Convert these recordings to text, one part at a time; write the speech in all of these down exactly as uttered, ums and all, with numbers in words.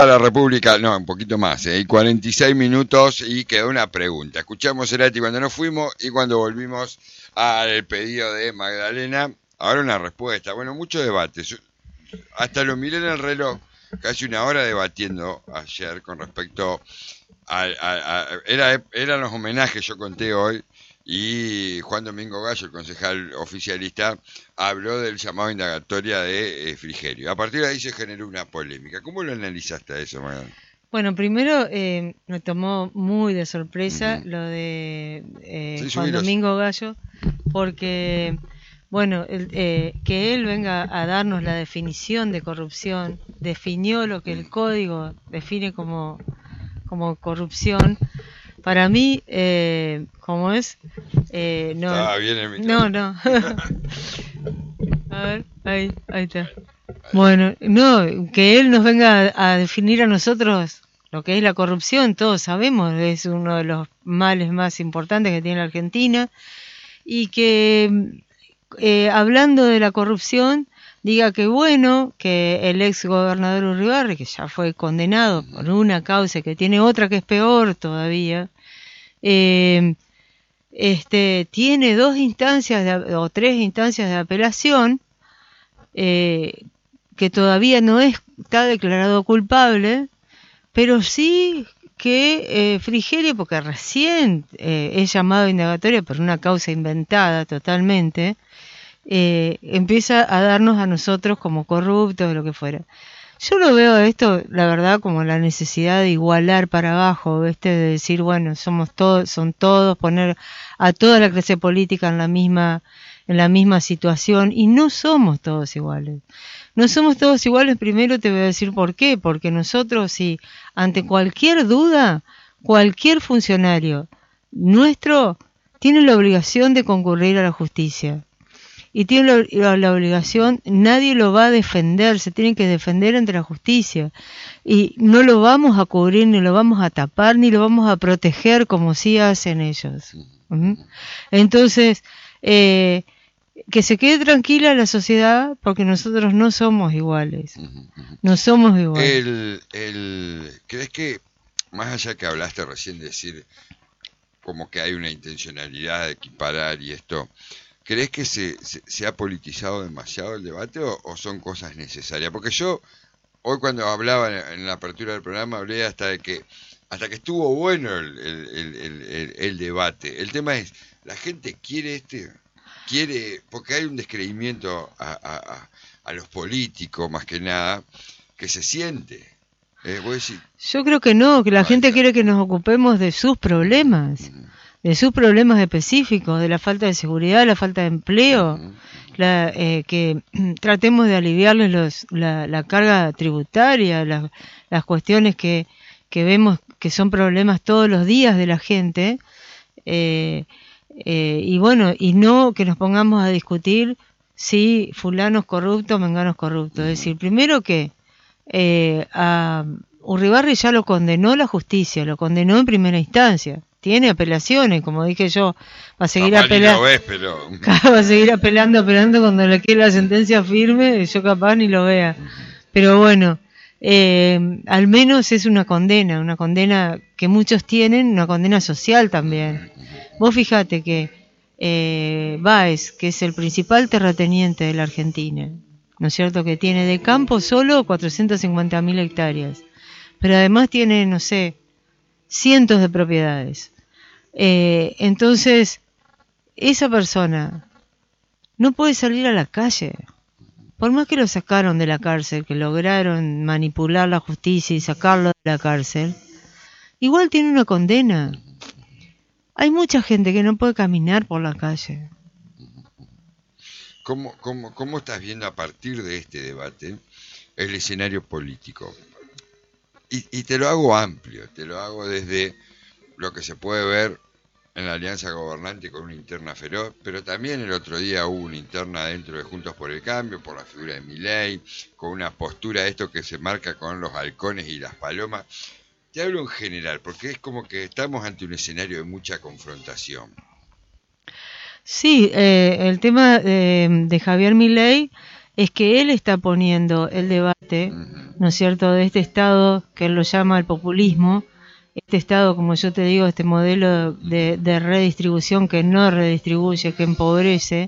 A la República, no, un poquito más, ¿eh? cuarenta y seis minutos y quedó una pregunta. Escuchamos Cerati cuando nos fuimos y cuando volvimos al pedido de Magdalena, ahora una respuesta. Bueno, mucho debate. Hasta lo miré en el reloj, casi una hora debatiendo ayer con respecto a... a, a era, eran los homenajes, yo conté hoy, y Juan Domingo Gallo, el concejal oficialista, habló del llamado a indagatoria de eh, Frigerio. A partir de ahí se generó una polémica. ¿Cómo lo analizaste eso, Magdalena? Bueno, primero eh, me tomó muy de sorpresa uh-huh. lo de eh, sí, Juan subilos. Domingo Gallo, porque, bueno, el, eh, que él venga a darnos la definición de corrupción, definió lo que el código define como, como corrupción. Para mí, eh, ¿cómo es? Eh, no, ah, bien el no, no. A ver, ahí, ahí está. Bueno, no, que él nos venga a, a definir a nosotros lo que es la corrupción, todos sabemos, es uno de los males más importantes que tiene la Argentina, y que eh, hablando de la corrupción, diga que bueno, que el ex gobernador Urribarri, que ya fue condenado por una causa que tiene otra que es peor todavía, eh, este tiene dos instancias de, o tres instancias de apelación, eh, que todavía no es, está declarado culpable, pero sí que eh, Frigerio, porque recién eh, es llamado a indagatoria por una causa inventada totalmente, eh, empieza a darnos a nosotros como corruptos o lo que fuera. Yo lo veo esto, la verdad, como la necesidad de igualar para abajo, este de decir, bueno, somos todos, son todos, poner a toda la clase política en la misma, en la misma situación, y no somos todos iguales. No somos todos iguales, primero te voy a decir por qué, porque nosotros, si ante cualquier duda, cualquier funcionario nuestro tiene la obligación de concurrir a la justicia. Y tiene la, la obligación, nadie lo va a defender, se tiene que defender ante la justicia. Y no lo vamos a cubrir, ni lo vamos a tapar, ni lo vamos a proteger como sí hacen ellos. ¿Mm? Entonces, eh, que se quede tranquila la sociedad, porque nosotros no somos iguales. No somos iguales. El, el, ¿crees que, más allá que hablaste recién de decir como que hay una intencionalidad de equiparar y esto, ¿crees que se, se, se ha politizado demasiado el debate o, o son cosas necesarias? Porque yo, hoy cuando hablaba en, en la apertura del programa, hablé hasta de que hasta que estuvo bueno el, el, el, el, el, el debate. El tema es, ¿la gente quiere este? Quiere, porque hay un descreimiento a, a, a, a los políticos, más que nada, que se siente. Eh, ¿vos decís? Yo creo que no, que la gente quiere que nos ocupemos de sus problemas. Uh-huh. De sus problemas específicos, de la falta de seguridad, la falta de empleo, uh-huh. la, eh, que tratemos de aliviarles los, la, la carga tributaria, la, las cuestiones que, que vemos que son problemas todos los días de la gente, eh, eh, y bueno, y no que nos pongamos a discutir si fulano es corrupto o mengano es corrupto. Uh-huh. Es decir, primero que eh, a Urribarri ya lo condenó la justicia, lo condenó en primera instancia. Tiene apelaciones, como dije yo, va a seguir apelando, pero... va a seguir apelando, apelando cuando le quede la sentencia firme, yo capaz ni lo vea. Pero bueno, eh, al menos es una condena, una condena que muchos tienen, una condena social también. Vos fijate que eh, Báez, que es el principal terrateniente de la Argentina, ¿no es cierto?, que tiene de campo solo cuatrocientas cincuenta mil hectáreas, pero además tiene, no sé, cientos de propiedades. Eh, entonces, esa persona no puede salir a la calle. Por más que lo sacaron de la cárcel, que lograron manipular la justicia y sacarlo de la cárcel, igual tiene una condena. Hay mucha gente que no puede caminar por la calle. ¿Cómo, cómo, cómo estás viendo a partir de este debate el escenario político? Y, y te lo hago amplio, te lo hago desde lo que se puede ver en la alianza gobernante con una interna feroz, pero también el otro día hubo una interna dentro de Juntos por el Cambio, por la figura de Milei, con una postura de esto que se marca con los halcones y las palomas. Te hablo en general, porque es como que estamos ante un escenario de mucha confrontación. Sí, eh, el tema de, de Javier Milei es que él está poniendo el debate, ¿no es cierto?, de este Estado que él lo llama el populismo, este Estado, como yo te digo, este modelo de, de redistribución que no redistribuye, que empobrece,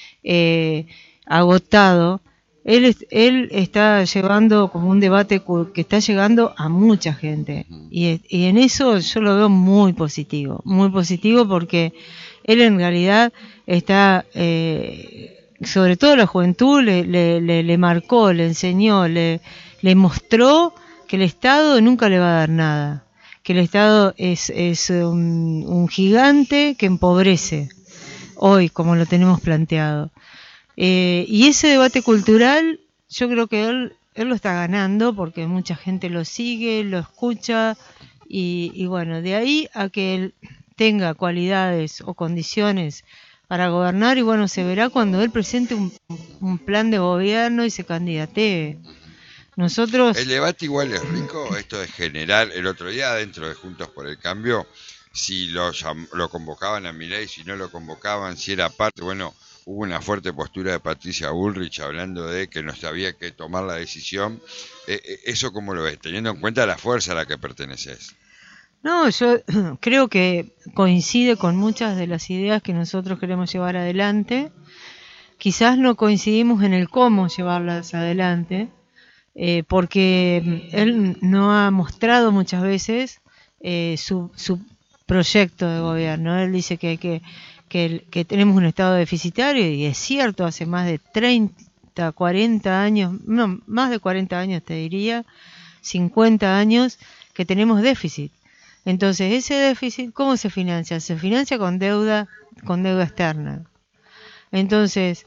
eh, agotado. Él, él está llevando como un debate que está llegando a mucha gente, y, y en eso yo lo veo muy positivo, muy positivo porque él en realidad está, eh, sobre todo la juventud, le, le, le, le marcó, le enseñó, le, le mostró que el Estado nunca le va a dar nada, que el Estado es, es un, un gigante que empobrece, hoy como lo tenemos planteado. Eh, y ese debate cultural, yo creo que él, él lo está ganando porque mucha gente lo sigue, lo escucha, y, y bueno, de ahí a que él tenga cualidades o condiciones para gobernar, y bueno, se verá cuando él presente un, un plan de gobierno y se candidatee. Nosotros... El debate igual es rico, esto de generar, el otro día dentro de Juntos por el Cambio, si lo, lo convocaban a Milei, si no lo convocaban, si era parte, bueno... Hubo una fuerte postura de Patricia Bullrich hablando de que no sabía que tomar la decisión. Eh, ¿Eso cómo lo ves? Teniendo en cuenta la fuerza a la que perteneces. No, yo creo que coincide con muchas de las ideas que nosotros queremos llevar adelante. Quizás no coincidimos en el cómo llevarlas adelante, eh, porque él no ha mostrado muchas veces eh, su, su proyecto de gobierno. Él dice que hay que... Que, que tenemos un estado deficitario, y es cierto, hace más de treinta, cuarenta años, no, más de cuarenta años te diría, cincuenta años, que tenemos déficit. Entonces, ese déficit, ¿cómo se financia? Se financia con deuda, con deuda externa. Entonces,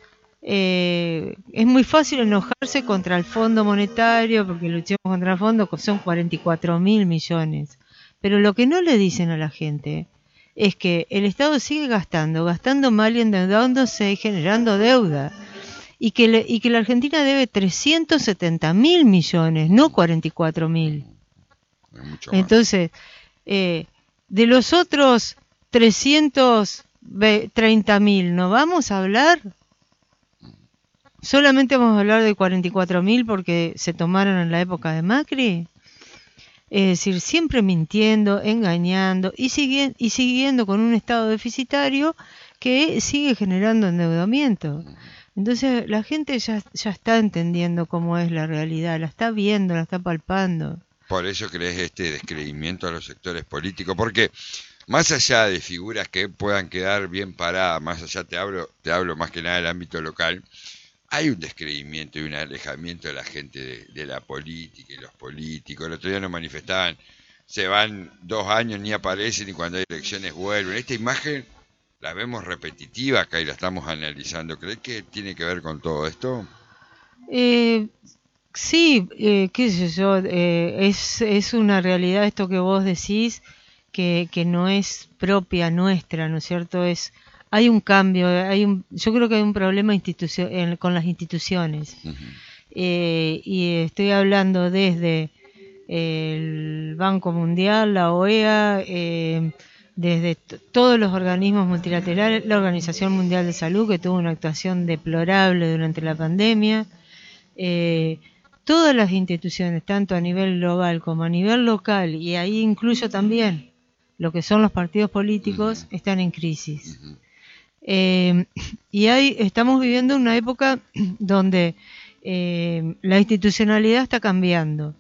eh, es muy fácil enojarse contra el Fondo Monetario, porque luchamos contra el fondo, que son cuarenta y cuatro mil millones. Pero lo que no le dicen a la gente es que el Estado sigue gastando, gastando mal y endeudándose y generando deuda. Y que, le, y que la Argentina debe trescientos setenta mil millones, no cuarenta y cuatro mil. Entonces, eh, de los otros trescientos treinta mil, ¿no vamos a hablar? ¿Solamente vamos a hablar de cuarenta y cuatro mil porque se tomaron en la época de Macri? Es decir, siempre mintiendo, engañando y, sigue, y siguiendo con un estado deficitario que sigue generando endeudamiento. Entonces la gente ya, ya está entendiendo cómo es la realidad, la está viendo, la está palpando. Por eso crees este descreimiento a los sectores políticos, porque más allá de figuras que puedan quedar bien paradas, más allá te hablo, te hablo más que nada del ámbito local, hay un descreimiento y un alejamiento de la gente de, de la política y los políticos. El otro día nos manifestaban, se van dos años, ni aparecen, y cuando hay elecciones vuelven. Esta imagen la vemos repetitiva acá y la estamos analizando. ¿Crees que tiene que ver con todo esto? Eh, sí, eh, qué sé yo, eh, es, es una realidad esto que vos decís, que, que no es propia nuestra, ¿no es cierto? Es... Hay un cambio, hay un, yo creo que hay un problema institucio, en, con las instituciones. Uh-huh. eh, y estoy hablando desde el Banco Mundial, la O E A, eh, desde t- todos los organismos multilaterales, la Organización Mundial de Salud, que tuvo una actuación deplorable durante la pandemia. Eh, todas las instituciones, tanto a nivel global como a nivel local, y ahí incluyo también lo que son los partidos políticos, uh-huh. están en crisis. Uh-huh. Eh, y ahí estamos viviendo una época donde eh, la institucionalidad está cambiando,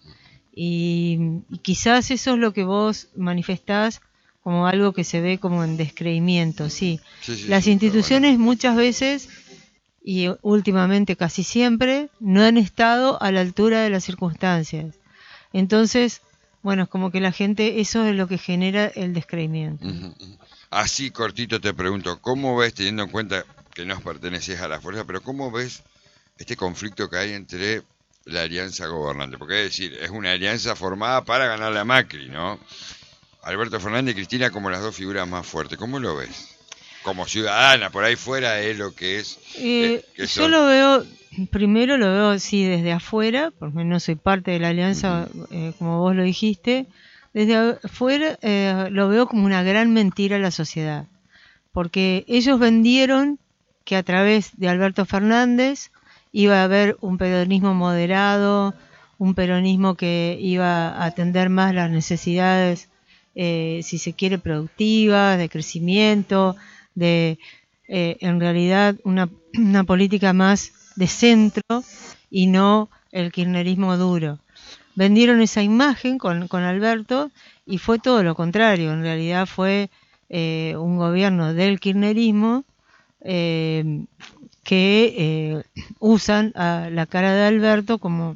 y, y quizás eso es lo que vos manifestás como algo que se ve como en descreimiento. Sí, sí, sí las sí, instituciones bueno. muchas veces y últimamente casi siempre no han estado a la altura de las circunstancias. Entonces, bueno, es como que la gente, eso es lo que genera el descreimiento. Uh-huh. Así cortito te pregunto, ¿cómo ves, teniendo en cuenta que no perteneces a la fuerza, pero cómo ves este conflicto que hay entre la alianza gobernante? Porque es decir, es una alianza formada para ganarle a Macri, ¿no? Alberto Fernández y Cristina como las dos figuras más fuertes. ¿Cómo lo ves? Como ciudadana, por ahí fuera de lo que es... Eh, eh, que yo lo veo, primero lo veo así desde afuera, porque no soy parte de la alianza, uh-huh. eh, como vos lo dijiste. Desde afuera eh, lo veo como una gran mentira a la sociedad, porque ellos vendieron que a través de Alberto Fernández iba a haber un peronismo moderado, un peronismo que iba a atender más las necesidades, eh, si se quiere, productivas, de crecimiento, de eh, en realidad una, una política más de centro y no el kirchnerismo duro. Vendieron esa imagen con, con Alberto y fue todo lo contrario. En realidad fue eh, un gobierno del kirchnerismo eh, que eh, usan a la cara de Alberto como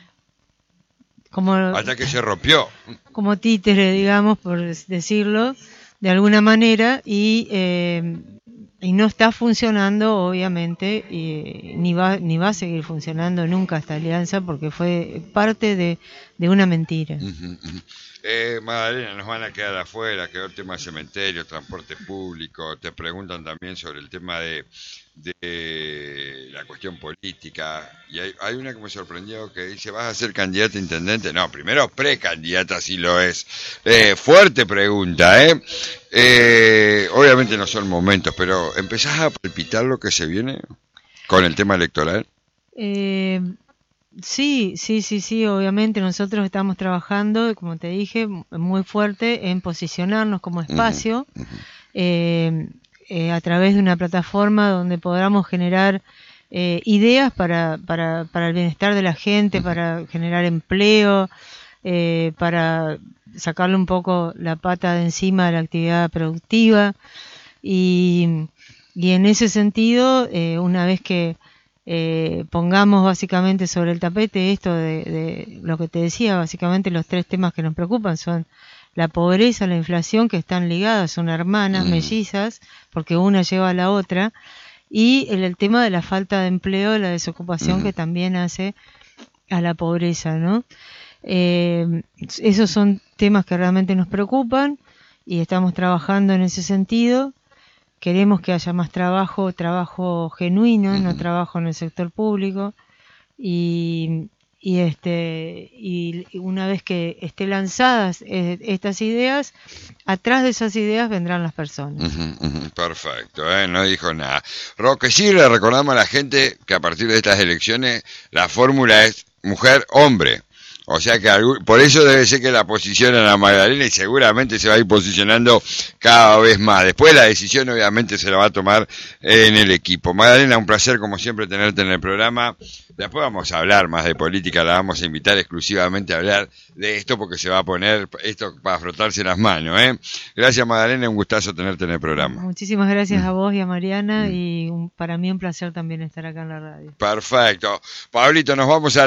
como hasta que se rompió como títere, digamos, por decirlo de alguna manera, y eh, y no está funcionando, obviamente, y ni va ni va a seguir funcionando nunca esta alianza, porque fue parte de, de una mentira. Uh-huh, uh-huh. Eh, Magdalena, nos van a quedar afuera, quedó el tema de cementerio, transporte público, te preguntan también sobre el tema de, de la cuestión política, y hay, hay una que me sorprendió que dice, ¿vas a ser candidata a intendente? No, primero precandidata si lo es. Eh, fuerte pregunta, ¿eh? ¿eh? Obviamente no son momentos, pero ¿empezás a palpitar lo que se viene con el tema electoral? Eh... Sí, sí, sí, sí, obviamente nosotros estamos trabajando, como te dije, muy fuerte en posicionarnos como espacio uh-huh, uh-huh. Eh, eh, a través de una plataforma donde podamos generar eh, ideas para, para, para el bienestar de la gente, uh-huh. para generar empleo, eh, para sacarle un poco la pata de encima de la actividad productiva y, y en ese sentido, eh, una vez que Eh, pongamos básicamente sobre el tapete esto de, de lo que te decía, básicamente los tres temas que nos preocupan son la pobreza, la inflación, que están ligadas, son hermanas, mm. mellizas, porque una lleva a la otra, y el, el tema de la falta de empleo, la desocupación mm. que también hace a la pobreza, ¿no? Eh, esos son temas que realmente nos preocupan y estamos trabajando en ese sentido. Queremos que haya más trabajo, trabajo genuino, uh-huh. no trabajo en el sector público, y, y este y una vez que estén lanzadas eh, estas ideas, atrás de esas ideas vendrán las personas. Uh-huh, uh-huh. Perfecto, ¿eh? No dijo nada. Roque, sí, le recordamos a la gente que a partir de estas elecciones la fórmula es mujer-hombre. O sea que por eso debe ser que la posicionan a Magdalena y seguramente se va a ir posicionando cada vez más. Después la decisión obviamente se la va a tomar en el equipo. Magdalena, un placer como siempre tenerte en el programa. Después vamos a hablar más de política, la vamos a invitar exclusivamente a hablar de esto porque se va a poner esto para frotarse las manos, ¿eh? Gracias Magdalena, un gustazo tenerte en el programa. Muchísimas gracias mm. a vos y a Mariana mm. y un, para mí un placer también estar acá en la radio. Perfecto. Pablito, nos vamos a